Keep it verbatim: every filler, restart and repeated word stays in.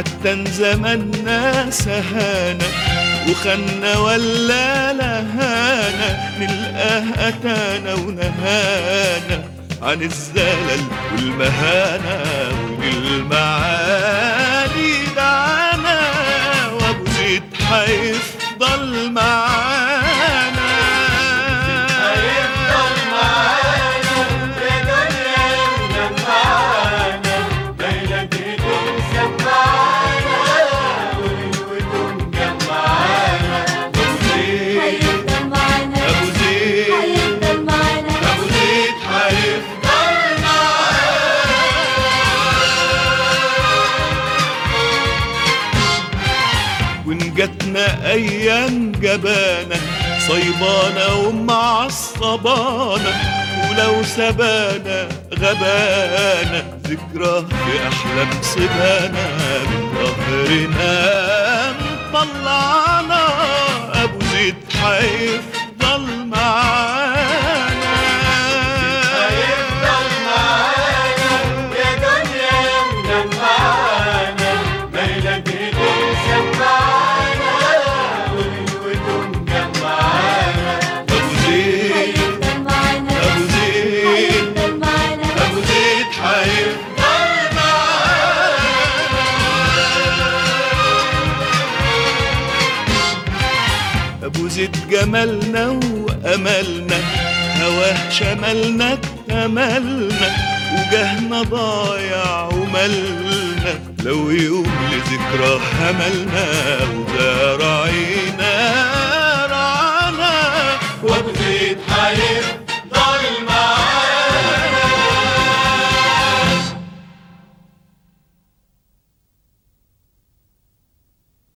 حتى ان زماننا سهانا وخنا ولا لهانا، نلقاه أتانا ونهانا عن الزلل والمهانة، وللمعالي دعانا وابو زيد حيفضل معانا. هيفضل معانا يا دنيا ومنفعانا، ليلة تكون سمعانا وليلة جمعانا. ابو زيد هيفضل معانا، ابو زيد هيفضل معانا، ابو زيد حيفضل معانا. وإن جاتنا أيام جبانة صيبانة ومعصبانة، ولو سبانا غبانا ذكرى في أحلام سبانا، من ظهرنا مطلعنا أبو زيد حيفضل معانا. هيفضل معانا يا دنيا ومنفعانا، ليلة تكون سمعانا وليلة جمعانا. أبو زيد هيفضل معانا، أبو زيد هيفضل معانا، أبو زيد حيفضل معانا. أبو زيد جمالنا وأملنا، هواه شملنا اكتملنا، وجهنا ضايع وملنا، لو يوم لذكرى حملنا وزارعين